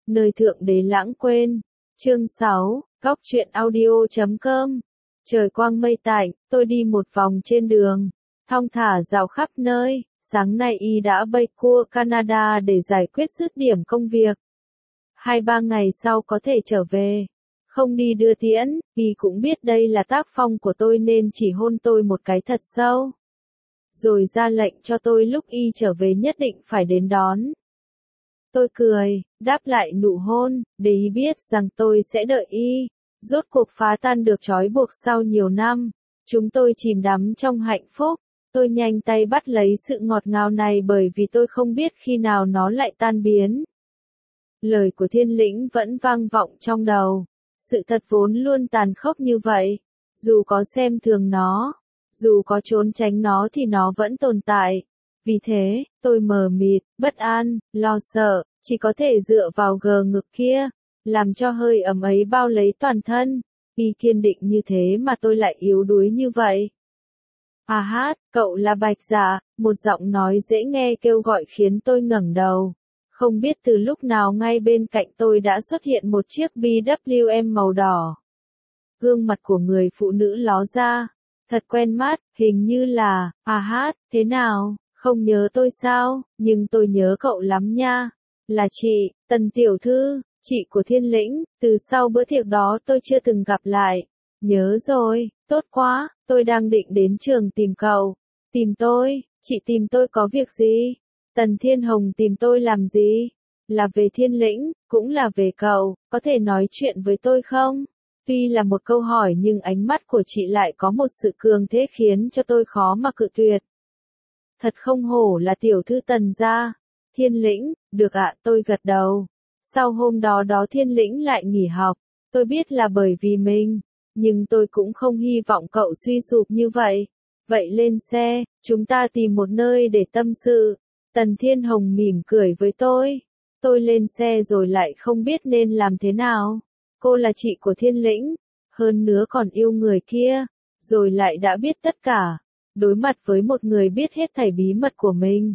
nơi Thượng Đế lãng quên. Chương 6, Góc truyện audio.com. Trời quang mây tạnh, tôi đi một vòng trên đường, thong thả dạo khắp nơi. Sáng nay y đã bay cua Canada để giải quyết dứt điểm công việc. 2-3 ngày sau có thể trở về. Không đi đưa tiễn, y cũng biết đây là tác phong của tôi nên chỉ hôn tôi một cái thật sâu. Rồi ra lệnh cho tôi lúc y trở về nhất định phải đến đón. Tôi cười, đáp lại nụ hôn, để y biết rằng tôi sẽ đợi y. Rốt cuộc phá tan được trói buộc sau nhiều năm. Chúng tôi chìm đắm trong hạnh phúc. Tôi nhanh tay bắt lấy sự ngọt ngào này bởi vì tôi không biết khi nào nó lại tan biến. Lời của Thiên Lĩnh vẫn vang vọng trong đầu. Sự thật vốn luôn tàn khốc như vậy. Dù có xem thường nó, dù có trốn tránh nó thì nó vẫn tồn tại. Vì thế, tôi mờ mịt, bất an, lo sợ, chỉ có thể dựa vào gờ ngực kia, làm cho hơi ấm ấy bao lấy toàn thân. Y kiên định như thế mà tôi lại yếu đuối như vậy. À hát, cậu là Bạch Dạ, một giọng nói dễ nghe kêu gọi khiến tôi ngẩng đầu. Không biết từ lúc nào ngay bên cạnh tôi đã xuất hiện một chiếc BWM màu đỏ. Gương mặt của người phụ nữ ló ra. Thật quen mắt, hình như là, à hát, thế nào, không nhớ tôi sao, nhưng tôi nhớ cậu lắm nha. Là chị, Tần Tiểu Thư, chị của Thiên Lĩnh, từ sau bữa tiệc đó tôi chưa từng gặp lại. Nhớ rồi, tốt quá, tôi đang định đến trường tìm cậu. Tìm tôi, chị tìm tôi có việc gì? Tần Thiên Hồng tìm tôi làm gì? Là về Thiên Lĩnh, cũng là về cậu, có thể nói chuyện với tôi không? Tuy là một câu hỏi nhưng ánh mắt của chị lại có một sự cường thế khiến cho tôi khó mà cự tuyệt. Thật không hổ là tiểu thư Tần gia. Thiên Lĩnh, được ạ, tôi gật đầu. Sau hôm đó Thiên Lĩnh lại nghỉ học. Tôi biết là bởi vì mình, nhưng tôi cũng không hy vọng cậu suy sụp như vậy. Vậy lên xe, chúng ta tìm một nơi để tâm sự. Tần Thiên Hồng mỉm cười với tôi. Tôi lên xe rồi lại không biết nên làm thế nào. Cô là chị của Thiên Lĩnh, hơn nữa còn yêu người kia, rồi lại đã biết tất cả, đối mặt với một người biết hết thảy bí mật của mình.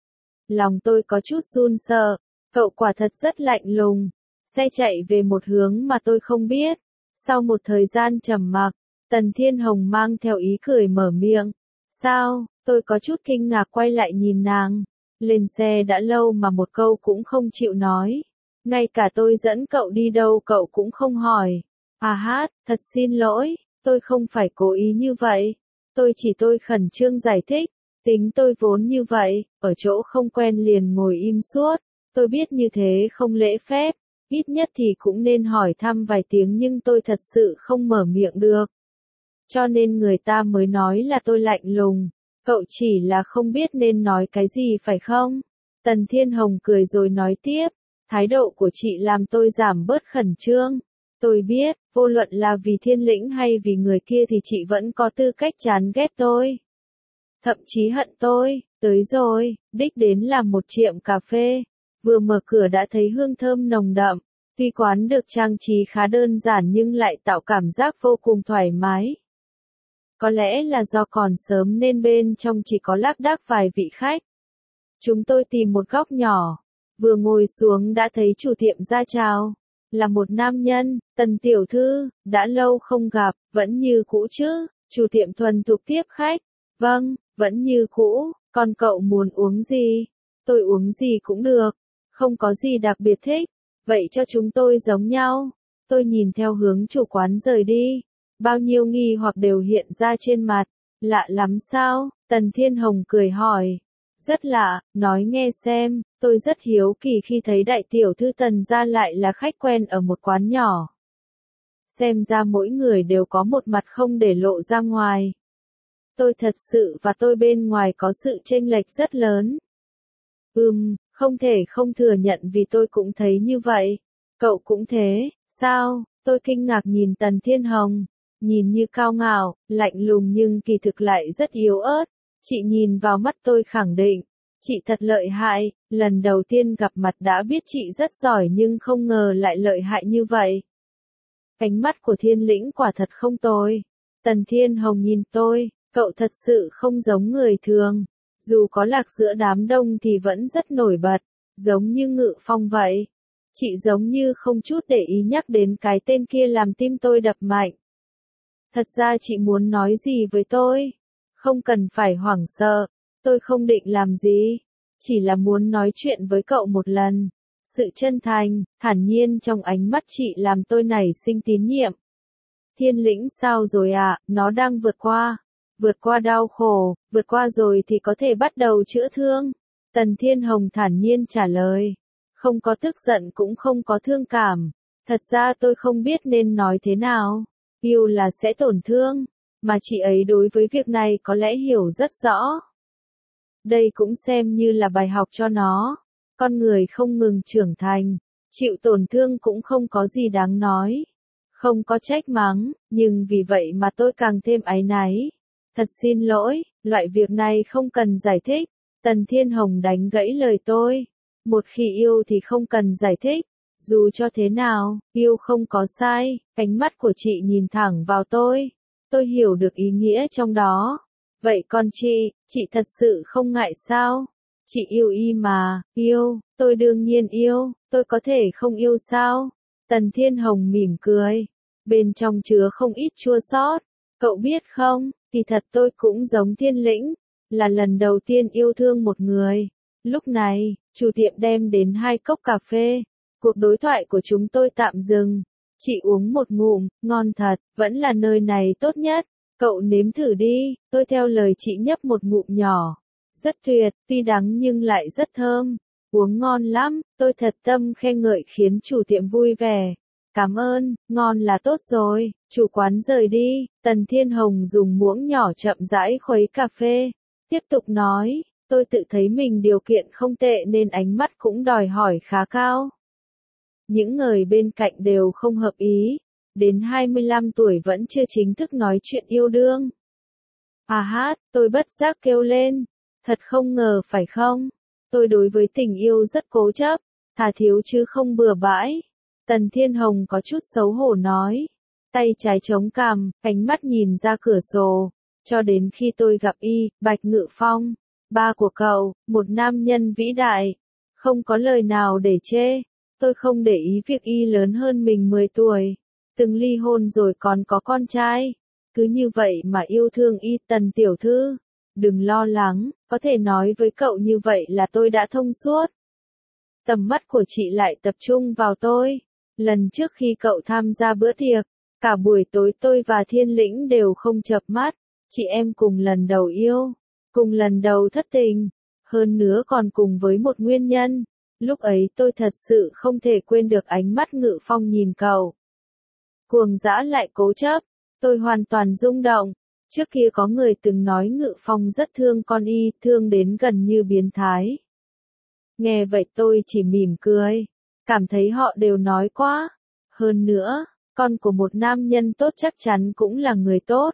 Lòng tôi có chút run sợ, cậu quả thật rất lạnh lùng. Xe chạy về một hướng mà tôi không biết. Sau một thời gian trầm mặc, Tần Thiên Hồng mang theo ý cười mở miệng. Sao, tôi có chút kinh ngạc quay lại nhìn nàng. Lên xe đã lâu mà một câu cũng không chịu nói. Ngay cả tôi dẫn cậu đi đâu cậu cũng không hỏi. À hát, thật xin lỗi, tôi không phải cố ý như vậy. Tôi khẩn trương giải thích. Tính tôi vốn như vậy, ở chỗ không quen liền ngồi im suốt. Tôi biết như thế không lễ phép, ít nhất thì cũng nên hỏi thăm vài tiếng nhưng tôi thật sự không mở miệng được. Cho nên người ta mới nói là tôi lạnh lùng. Cậu chỉ là không biết nên nói cái gì phải không? Tần Thiên Hồng cười rồi nói tiếp. Thái độ của chị làm tôi giảm bớt khẩn trương. Tôi biết, vô luận là vì Thiên Lĩnh hay vì người kia thì chị vẫn có tư cách chán ghét tôi. Thậm chí hận tôi. Tới rồi, đích đến là một tiệm cà phê. Vừa mở cửa đã thấy hương thơm nồng đậm. Tuy quán được trang trí khá đơn giản nhưng lại tạo cảm giác vô cùng thoải mái. Có lẽ là do còn sớm nên bên trong chỉ có lác đác vài vị khách. Chúng tôi tìm một góc nhỏ. Vừa ngồi xuống đã thấy chủ tiệm ra chào. Là một nam nhân. Tần Tiểu Thư, đã lâu không gặp, vẫn như cũ chứ? Chủ tiệm thuần thục tiếp khách. Vâng, vẫn như cũ, còn cậu muốn uống gì? Tôi uống gì cũng được, không có gì đặc biệt thích. Vậy cho chúng tôi giống nhau. Tôi nhìn theo hướng chủ quán rời đi. Bao nhiêu nghi hoặc đều hiện ra trên mặt. Lạ lắm sao? Tần Thiên Hồng cười hỏi. Rất lạ, nói nghe xem. Tôi rất hiếu kỳ khi thấy đại tiểu thư Tần gia lại là khách quen ở một quán nhỏ. Xem ra mỗi người đều có một mặt không để lộ ra ngoài. Tôi thật sự và tôi bên ngoài có sự chênh lệch rất lớn. Không thể không thừa nhận vì tôi cũng thấy như vậy. Cậu cũng thế, sao? Tôi kinh ngạc nhìn Tần Thiên Hồng. Nhìn như cao ngạo, lạnh lùng nhưng kỳ thực lại rất yếu ớt. Chị nhìn vào mắt tôi khẳng định. Chị thật lợi hại, lần đầu tiên gặp mặt đã biết chị rất giỏi nhưng không ngờ lại lợi hại như vậy. Ánh mắt của Thiên Lĩnh quả thật không tồi. Tần Thiên Hồng nhìn tôi, cậu thật sự không giống người thường. Dù có lạc giữa đám đông thì vẫn rất nổi bật, giống như Ngự Phong vậy. Chị giống như không chút để ý nhắc đến cái tên kia làm tim tôi đập mạnh. Thật ra chị muốn nói gì với tôi? Không cần phải hoảng sợ, tôi không định làm gì. Chỉ là muốn nói chuyện với cậu một lần. Sự chân thành, thản nhiên trong ánh mắt chị làm tôi nảy sinh tín nhiệm. Thiên lĩnh sao rồi ạ? Nó đang vượt qua đau khổ, vượt qua rồi thì có thể bắt đầu chữa thương. Tần Thiên Hồng thản nhiên trả lời. Không có tức giận cũng không có thương cảm. Thật ra tôi không biết nên nói thế nào. Yêu là sẽ tổn thương, mà chị ấy đối với việc này có lẽ hiểu rất rõ. Đây cũng xem như là bài học cho nó. Con người không ngừng trưởng thành, chịu tổn thương cũng không có gì đáng nói. Không có trách mắng, nhưng vì vậy mà tôi càng thêm áy náy. Thật xin lỗi, loại việc này không cần giải thích. Tần Thiên Hồng đánh gãy lời tôi. Một khi yêu thì không cần giải thích. Dù cho thế nào, yêu không có sai. Ánh mắt của chị nhìn thẳng vào tôi. Tôi hiểu được ý nghĩa trong đó. Vậy còn chị thật sự không ngại sao? Chị yêu y mà, yêu, tôi đương nhiên yêu, tôi có thể không yêu sao? Tần Thiên Hồng mỉm cười. Bên trong chứa không ít chua xót. Cậu biết không, kỳ thật tôi cũng giống Thiên Lĩnh. Là lần đầu tiên yêu thương một người. Lúc này, chủ tiệm đem đến 2 cốc cà phê. Cuộc đối thoại của chúng tôi tạm dừng. Chị uống một ngụm, ngon thật, vẫn là nơi này tốt nhất. Cậu nếm thử đi, tôi theo lời chị nhấp một ngụm nhỏ. Rất tuyệt, tuy đắng nhưng lại rất thơm. Uống ngon lắm, tôi thật tâm khen ngợi khiến chủ tiệm vui vẻ. Cảm ơn, ngon là tốt rồi. Chủ quán rời đi, Tần Thiên Hồng dùng muỗng nhỏ chậm rãi khuấy cà phê. Tiếp tục nói, tôi tự thấy mình điều kiện không tệ nên ánh mắt cũng đòi hỏi khá cao. Những người bên cạnh đều không hợp ý. Đến 25 tuổi vẫn chưa chính thức nói chuyện yêu đương. À hát, tôi bất giác kêu lên. Thật không ngờ phải không? Tôi đối với tình yêu rất cố chấp, thà thiếu chứ không bừa bãi. Tần Thiên Hồng có chút xấu hổ nói. Tay trái chống cằm, ánh mắt nhìn ra cửa sổ. Cho đến khi tôi gặp y, Bạch Ngự Phong, ba của cậu, một nam nhân vĩ đại. Không có lời nào để chê. Tôi không để ý việc y lớn hơn mình 10 tuổi. Từng ly hôn rồi còn có con trai. Cứ như vậy mà yêu thương y. Tần tiểu thư. Đừng lo lắng, có thể nói với cậu như vậy là tôi đã thông suốt. Tầm mắt của chị lại tập trung vào tôi. Lần trước khi cậu tham gia bữa tiệc, cả buổi tối tôi và Thiên Lĩnh đều không chợp mắt. Chị em cùng lần đầu yêu, cùng lần đầu thất tình, hơn nữa còn cùng với một nguyên nhân. Lúc ấy tôi thật sự không thể quên được ánh mắt Ngự Phong nhìn cậu. Cuồng dã lại cố chấp, tôi hoàn toàn rung động. Trước kia có người từng nói Ngự Phong rất thương con y, thương đến gần như biến thái. Nghe vậy tôi chỉ mỉm cười, cảm thấy họ đều nói quá. Hơn nữa, con của một nam nhân tốt chắc chắn cũng là người tốt.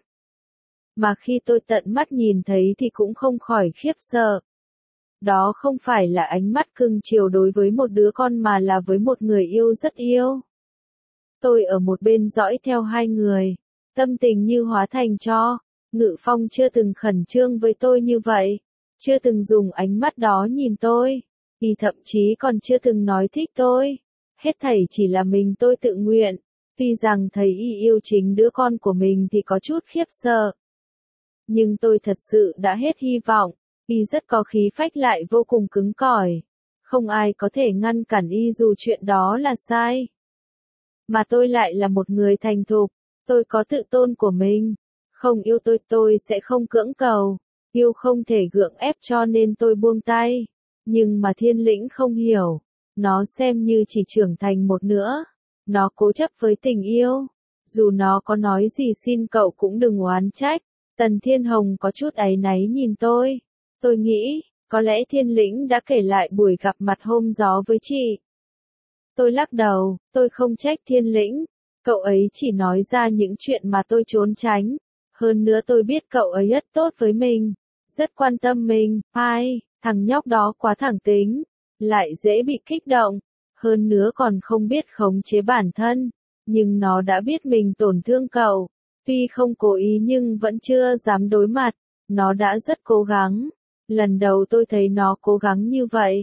Mà khi tôi tận mắt nhìn thấy thì cũng không khỏi khiếp sợ. Đó không phải là ánh mắt cưng chiều đối với một đứa con mà là với một người yêu rất yêu. Tôi ở một bên dõi theo hai người, tâm tình như hóa thành tro. Ngự Phong chưa từng khẩn trương với tôi như vậy, chưa từng dùng ánh mắt đó nhìn tôi, y thậm chí còn chưa từng nói thích tôi. Hết thảy chỉ là mình tôi tự nguyện. Tuy rằng thấy y yêu chính đứa con của mình thì có chút khiếp sợ. Nhưng tôi thật sự đã hết hy vọng. Y rất có khí phách lại vô cùng cứng cỏi. Không ai có thể ngăn cản y dù chuyện đó là sai. Mà tôi lại là một người thành thục. Tôi có tự tôn của mình. Không yêu tôi sẽ không cưỡng cầu. Yêu không thể gượng ép cho nên tôi buông tay. Nhưng mà Thiên Lĩnh không hiểu. Nó xem như chỉ trưởng thành một nữa. Nó cố chấp với tình yêu. Dù nó có nói gì xin cậu cũng đừng oán trách. Tần Thiên Hồng có chút áy náy nhìn tôi. Tôi nghĩ, có lẽ Thiên Lĩnh đã kể lại buổi gặp mặt hôm gió với chị. Tôi lắc đầu, tôi không trách Thiên Lĩnh. Cậu ấy chỉ nói ra những chuyện mà tôi trốn tránh. Hơn nữa tôi biết cậu ấy rất tốt với mình. Rất quan tâm mình. Ai, thằng nhóc đó quá thẳng tính. Lại dễ bị kích động. Hơn nữa còn không biết khống chế bản thân. Nhưng nó đã biết mình tổn thương cậu. Tuy không cố ý nhưng vẫn chưa dám đối mặt. Nó đã rất cố gắng. Lần đầu tôi thấy nó cố gắng như vậy.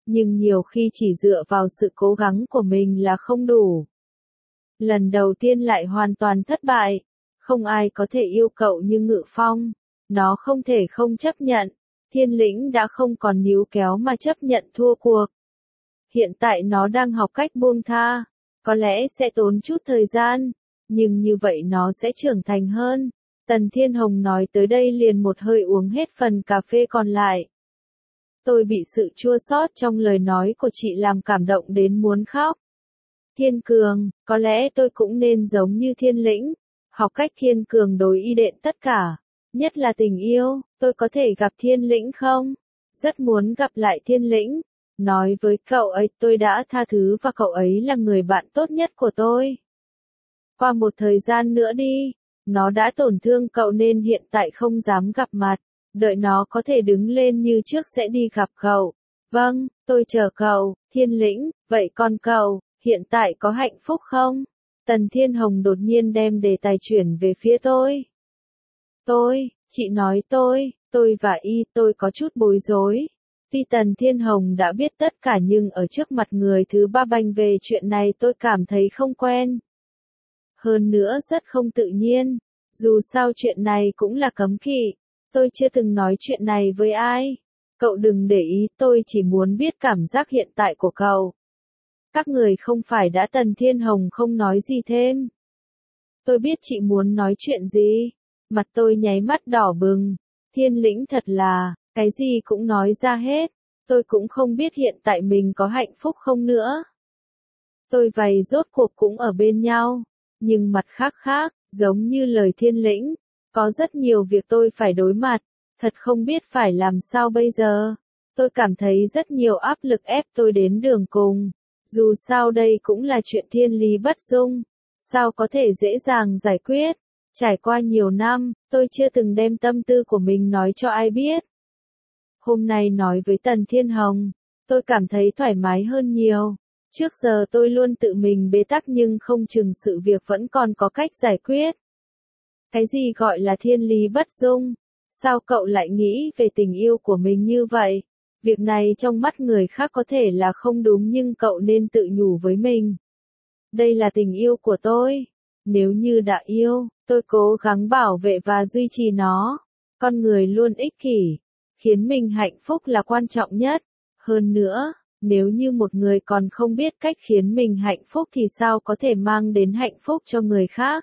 nhưng nhiều khi chỉ dựa vào sự cố gắng của mình là không đủ. Lần đầu tiên lại hoàn toàn thất bại, không ai có thể yêu cậu như Ngự Phong, nó không thể không chấp nhận, Thiên Lĩnh đã không còn níu kéo mà chấp nhận thua cuộc. Hiện tại nó đang học cách buông tha, có lẽ sẽ tốn chút thời gian, nhưng như vậy nó sẽ trưởng thành hơn. Tần Thiên Hồng nói tới đây liền một hơi uống hết phần cà phê còn lại. Tôi bị sự chua xót trong lời nói của chị làm cảm động đến muốn khóc. Thiên Cường, có lẽ tôi cũng nên giống như Thiên Lĩnh, học cách kiên cường đối y đện tất cả, nhất là tình yêu. Tôi có thể gặp Thiên Lĩnh không? Rất muốn gặp lại Thiên Lĩnh. Nói với cậu ấy tôi đã tha thứ và cậu ấy là người bạn tốt nhất của tôi. Qua một thời gian nữa đi, nó đã tổn thương cậu nên hiện tại không dám gặp mặt, đợi nó có thể đứng lên như trước sẽ đi gặp cậu. Vâng, tôi chờ cậu, Thiên Lĩnh, vậy còn cậu, hiện tại có hạnh phúc không? Tần Thiên Hồng đột nhiên đem đề tài chuyển về phía tôi. Chị nói tôi và tôi có chút bối rối. Tuy Tần Thiên Hồng đã biết tất cả nhưng ở trước mặt người thứ ba banh về chuyện này tôi cảm thấy không quen. Hơn nữa rất không tự nhiên, dù sao chuyện này cũng là cấm kỵ, tôi chưa từng nói chuyện này với ai. Cậu đừng để ý, tôi chỉ muốn biết cảm giác hiện tại của cậu. Các người không phải đã. Tần Thiên Hồng không nói gì thêm. Tôi biết chị muốn nói chuyện gì. Mặt tôi nháy mắt đỏ bừng. Thiên Lĩnh thật là, cái gì cũng nói ra hết. Tôi cũng không biết hiện tại mình có hạnh phúc không nữa. Tôi vầy rốt cuộc cũng ở bên nhau. Nhưng mặt khác, giống như lời Thiên Lĩnh, có rất nhiều việc tôi phải đối mặt. Thật không biết phải làm sao bây giờ. Tôi cảm thấy rất nhiều áp lực ép tôi đến đường cùng. Dù sao đây cũng là chuyện thiên lý bất dung. Sao có thể dễ dàng giải quyết? Trải qua nhiều năm, tôi chưa từng đem tâm tư của mình nói cho ai biết. Hôm nay nói với Tần Thiên Hồng, tôi cảm thấy thoải mái hơn nhiều. Trước giờ tôi luôn tự mình bế tắc nhưng không chừng sự việc vẫn còn có cách giải quyết. Cái gì gọi là thiên lý bất dung? Sao cậu lại nghĩ về tình yêu của mình như vậy? Việc này trong mắt người khác có thể là không đúng nhưng cậu nên tự nhủ với mình. Đây là tình yêu của tôi. Nếu như đã yêu, tôi cố gắng bảo vệ và duy trì nó. Con người luôn ích kỷ, khiến mình hạnh phúc là quan trọng nhất. Hơn nữa, nếu như một người còn không biết cách khiến mình hạnh phúc thì sao có thể mang đến hạnh phúc cho người khác?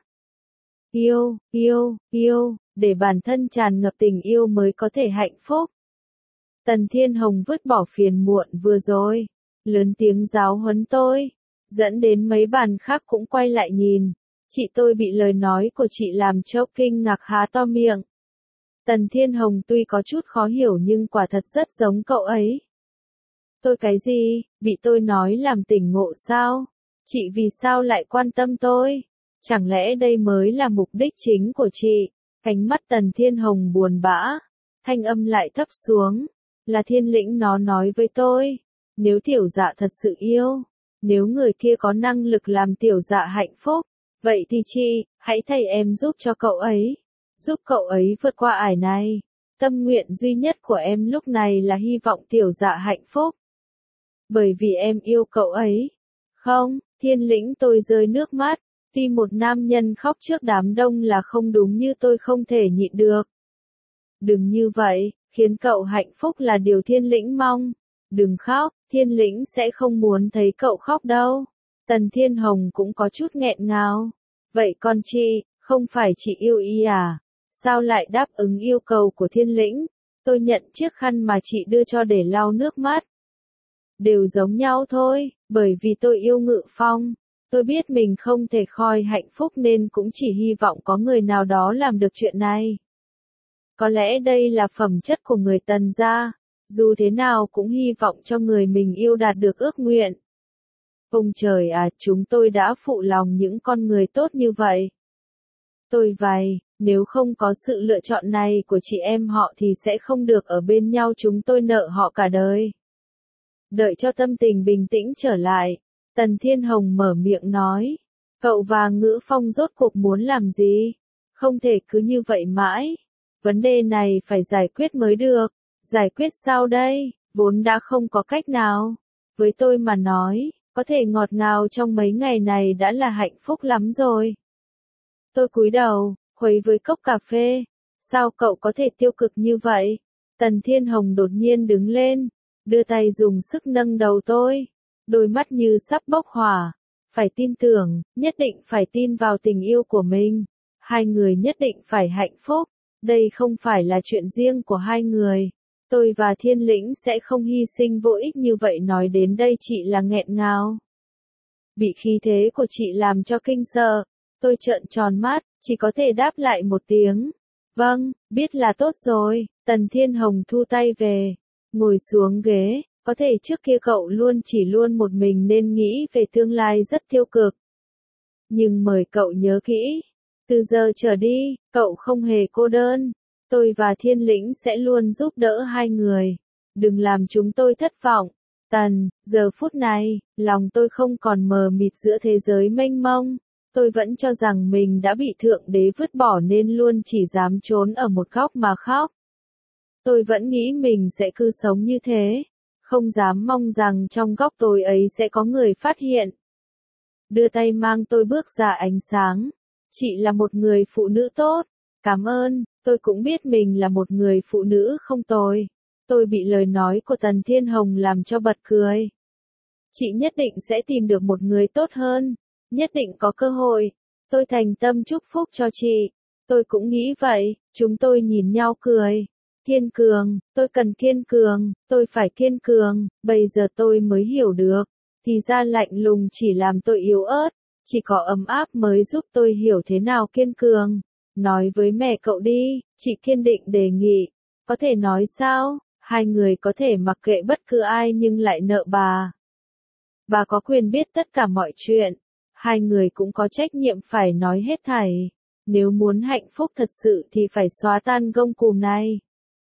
Yêu, để bản thân tràn ngập tình yêu mới có thể hạnh phúc. Tần Thiên Hồng vứt bỏ phiền muộn vừa rồi, lớn tiếng giáo huấn tôi, dẫn đến mấy bàn khác cũng quay lại nhìn. Chị tôi bị lời nói của chị làm cho kinh ngạc há to miệng. Tần Thiên Hồng tuy có chút khó hiểu nhưng quả thật rất giống cậu ấy. Tôi cái gì, bị tôi nói làm tỉnh ngộ sao? Chị vì sao lại quan tâm tôi? Chẳng lẽ đây mới là mục đích chính của chị? Ánh mắt Tần Thiên Hồng buồn bã, thanh âm lại thấp xuống. Là Thiên Lĩnh nó nói với tôi. Nếu tiểu dạ thật sự yêu, nếu người kia có năng lực làm tiểu dạ hạnh phúc, vậy thì chị, hãy thay em giúp cho cậu ấy. Giúp cậu ấy vượt qua ải này. Tâm nguyện duy nhất của em lúc này là hy vọng tiểu dạ hạnh phúc. Bởi vì em yêu cậu ấy. Không, Thiên Lĩnh tôi rơi nước mắt. Tuy một nam nhân khóc trước đám đông là không đúng như tôi không thể nhịn được. Đừng như vậy, khiến cậu hạnh phúc là điều Thiên Lĩnh mong. Đừng khóc, Thiên Lĩnh sẽ không muốn thấy cậu khóc đâu. Tần Thiên Hồng cũng có chút nghẹn ngào. Vậy con chị, không phải chị yêu y à? Sao lại đáp ứng yêu cầu của Thiên Lĩnh? Tôi nhận chiếc khăn mà chị đưa cho để lau nước mắt. Đều giống nhau thôi, bởi vì tôi yêu Ngự Phong. Tôi biết mình không thể khoi hạnh phúc nên cũng chỉ hy vọng có người nào đó làm được chuyện này. Có lẽ đây là phẩm chất của người Tần gia, dù thế nào cũng hy vọng cho người mình yêu đạt được ước nguyện. Ông trời à, chúng tôi đã phụ lòng những con người tốt như vậy. Tôi vầy, nếu không có sự lựa chọn này của chị em họ thì sẽ không được ở bên nhau, chúng tôi nợ họ cả đời. Đợi cho tâm tình bình tĩnh trở lại, Tần Thiên Hồng mở miệng nói, cậu và Ngữ Phong rốt cuộc muốn làm gì? Không thể cứ như vậy mãi. Vấn đề này phải giải quyết mới được. Giải quyết sao đây? vốn đã không có cách nào. Với tôi mà nói, có thể ngọt ngào trong mấy ngày này đã là hạnh phúc lắm rồi. Tôi cúi đầu, khuấy với cốc cà phê. Sao cậu có thể tiêu cực như vậy? Tần Thiên Hồng đột nhiên đứng lên, đưa tay dùng sức nâng đầu tôi. Đôi mắt như sắp bốc hỏa. Phải tin tưởng, nhất định phải tin vào tình yêu của mình. Hai người nhất định phải hạnh phúc. Đây không phải là chuyện riêng của hai người. Tôi và Thiên Lĩnh sẽ không hy sinh vô ích như vậy. Nói đến đây chị là nghẹn ngào. Bị khí thế của chị làm cho kinh sợ. Tôi trợn tròn mắt, chỉ có thể đáp lại một tiếng. Vâng, biết là tốt rồi. Tần Thiên Hồng thu tay về, ngồi xuống ghế. Có thể trước kia cậu chỉ luôn một mình nên nghĩ về tương lai rất tiêu cực. Nhưng mời cậu nhớ kỹ. Từ giờ trở đi, cậu không hề cô đơn. Tôi và Thiên Lĩnh sẽ luôn giúp đỡ hai người. Đừng làm chúng tôi thất vọng. Tần, giờ phút này, lòng tôi không còn mờ mịt giữa thế giới mênh mông. Tôi vẫn cho rằng mình đã bị Thượng Đế vứt bỏ nên luôn chỉ dám trốn ở một góc mà khóc. Tôi vẫn nghĩ mình sẽ cứ sống như thế. Không dám mong rằng trong góc tối ấy sẽ có người phát hiện. Đưa tay mang tôi bước ra ánh sáng. Chị là một người phụ nữ tốt. Cảm ơn, tôi cũng biết mình là một người phụ nữ không tồi. Tôi bị lời nói của Tần Thiên Hồng làm cho bật cười. Chị nhất định sẽ tìm được một người tốt hơn. Nhất định có cơ hội. Tôi thành tâm chúc phúc cho chị. Tôi cũng nghĩ vậy. Chúng tôi nhìn nhau cười. Kiên cường, tôi cần kiên cường, tôi phải kiên cường, bây giờ tôi mới hiểu được. Thì ra lạnh lùng chỉ làm tôi yếu ớt, chỉ có ấm áp mới giúp tôi hiểu thế nào kiên cường. Nói với mẹ cậu đi, chị kiên định đề nghị. Có thể nói sao, hai người có thể mặc kệ bất cứ ai nhưng lại nợ bà. Bà có quyền biết tất cả mọi chuyện. Hai người cũng có trách nhiệm phải nói hết thảy. Nếu muốn hạnh phúc thật sự thì phải xóa tan gông cùm này.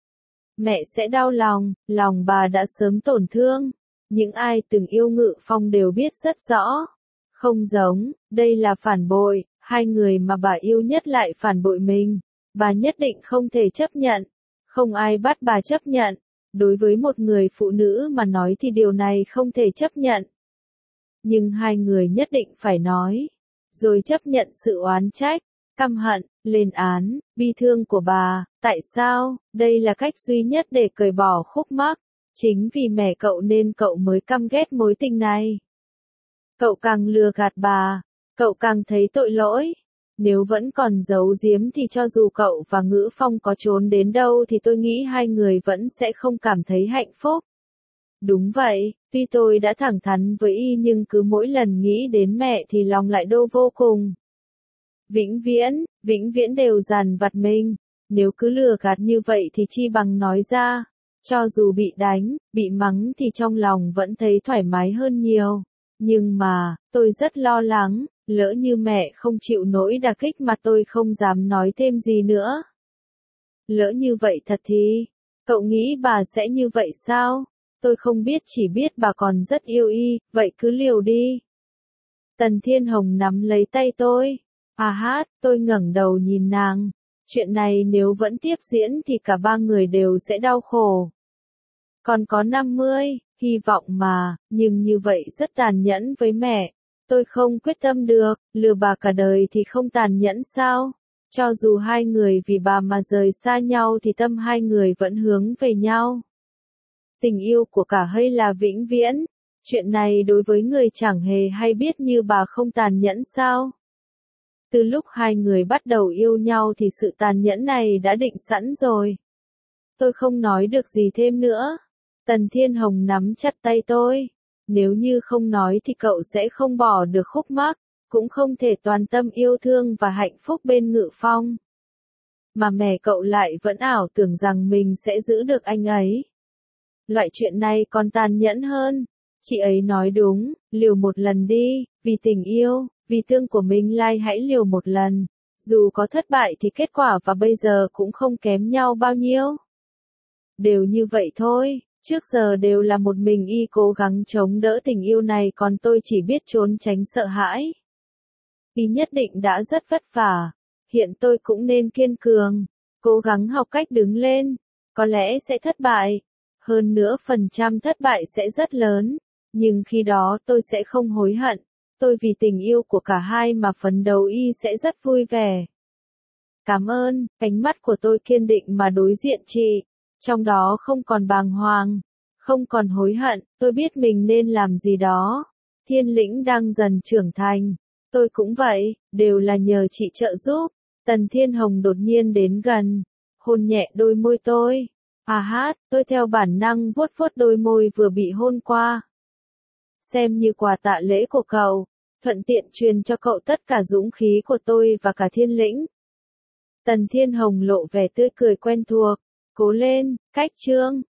Mẹ sẽ đau lòng bà đã sớm tổn thương. Những ai từng yêu Ngự Phong đều biết rất rõ. Không giống, đây là phản bội, hai người mà bà yêu nhất lại phản bội mình. Bà nhất định không thể chấp nhận. Không ai bắt bà chấp nhận. Đối với một người phụ nữ mà nói thì điều này không thể chấp nhận. Nhưng hai người nhất định phải nói. Rồi chấp nhận sự oán trách, căm hận, lên án, bi thương của bà. Tại sao? Đây là cách duy nhất để cởi bỏ khúc mắc. Chính vì mẹ cậu nên cậu mới căm ghét mối tình này. Cậu càng lừa gạt bà, cậu càng thấy tội lỗi. Nếu vẫn còn giấu giếm thì cho dù cậu và Ngữ Phong có trốn đến đâu thì tôi nghĩ hai người vẫn sẽ không cảm thấy hạnh phúc. Đúng vậy, tuy tôi đã thẳng thắn với y nhưng cứ mỗi lần nghĩ đến mẹ thì lòng lại đau vô cùng. Vĩnh viễn đều dằn vặt mình. Nếu cứ lừa gạt như vậy thì chi bằng nói ra. Cho dù bị đánh, bị mắng thì trong lòng vẫn thấy thoải mái hơn nhiều. Nhưng mà, tôi rất lo lắng, lỡ như mẹ không chịu nổi đả kích mà tôi không dám nói thêm gì nữa. Lỡ như vậy thật thì, cậu nghĩ bà sẽ như vậy sao? Tôi không biết, chỉ biết bà còn rất yêu y, vậy cứ liều đi. Tần Thiên Hồng nắm lấy tay tôi. Tôi ngẩng đầu nhìn nàng. Chuyện này nếu vẫn tiếp diễn thì cả ba người đều sẽ đau khổ. Còn có 50, hy vọng mà, nhưng như vậy rất tàn nhẫn với mẹ. Tôi không quyết tâm được, lừa bà cả đời thì không tàn nhẫn sao? Cho dù hai người vì bà mà rời xa nhau thì tâm hai người vẫn hướng về nhau. Tình yêu của cả hai là vĩnh viễn. Chuyện này đối với người chẳng hề hay biết như bà không tàn nhẫn sao? Từ lúc hai người bắt đầu yêu nhau thì sự tàn nhẫn này đã định sẵn rồi. Tôi không nói được gì thêm nữa. Tần Thiên Hồng nắm chặt tay tôi. Nếu như không nói thì cậu sẽ không bỏ được khúc mắc, cũng không thể toàn tâm yêu thương và hạnh phúc bên Ngự Phong. Mà mẹ cậu lại vẫn ảo tưởng rằng mình sẽ giữ được anh ấy. Loại chuyện này còn tàn nhẫn hơn. Chị ấy nói đúng, liều một lần đi, vì tình yêu, vì thương của mình hãy liều một lần. Dù có thất bại thì kết quả và bây giờ cũng không kém nhau bao nhiêu. Đều như vậy thôi, trước giờ đều là một mình y cố gắng chống đỡ tình yêu này còn tôi chỉ biết trốn tránh sợ hãi. Y nhất định đã rất vất vả, hiện tôi cũng nên kiên cường, cố gắng học cách đứng lên, có lẽ sẽ thất bại. Hơn nữa phần trăm thất bại sẽ rất lớn. Nhưng khi đó tôi sẽ không hối hận. Tôi vì tình yêu của cả hai mà phấn đấu y sẽ rất vui vẻ. Cảm ơn, ánh mắt của tôi kiên định mà đối diện chị. Trong đó không còn bàng hoàng, không còn hối hận, tôi biết mình nên làm gì đó. Thiên Lĩnh đang dần trưởng thành. Tôi cũng vậy, đều là nhờ chị trợ giúp. Tần Thiên Hồng đột nhiên đến gần, hôn nhẹ đôi môi tôi. À hát, tôi theo bản năng vuốt vuốt đôi môi vừa bị hôn qua. Xem như quà tạ lễ của cậu, thuận tiện truyền cho cậu tất cả dũng khí của tôi và cả Thiên Lĩnh. Tần Thiên Hồng lộ vẻ tươi cười quen thuộc. Cố lên, Cách Trương.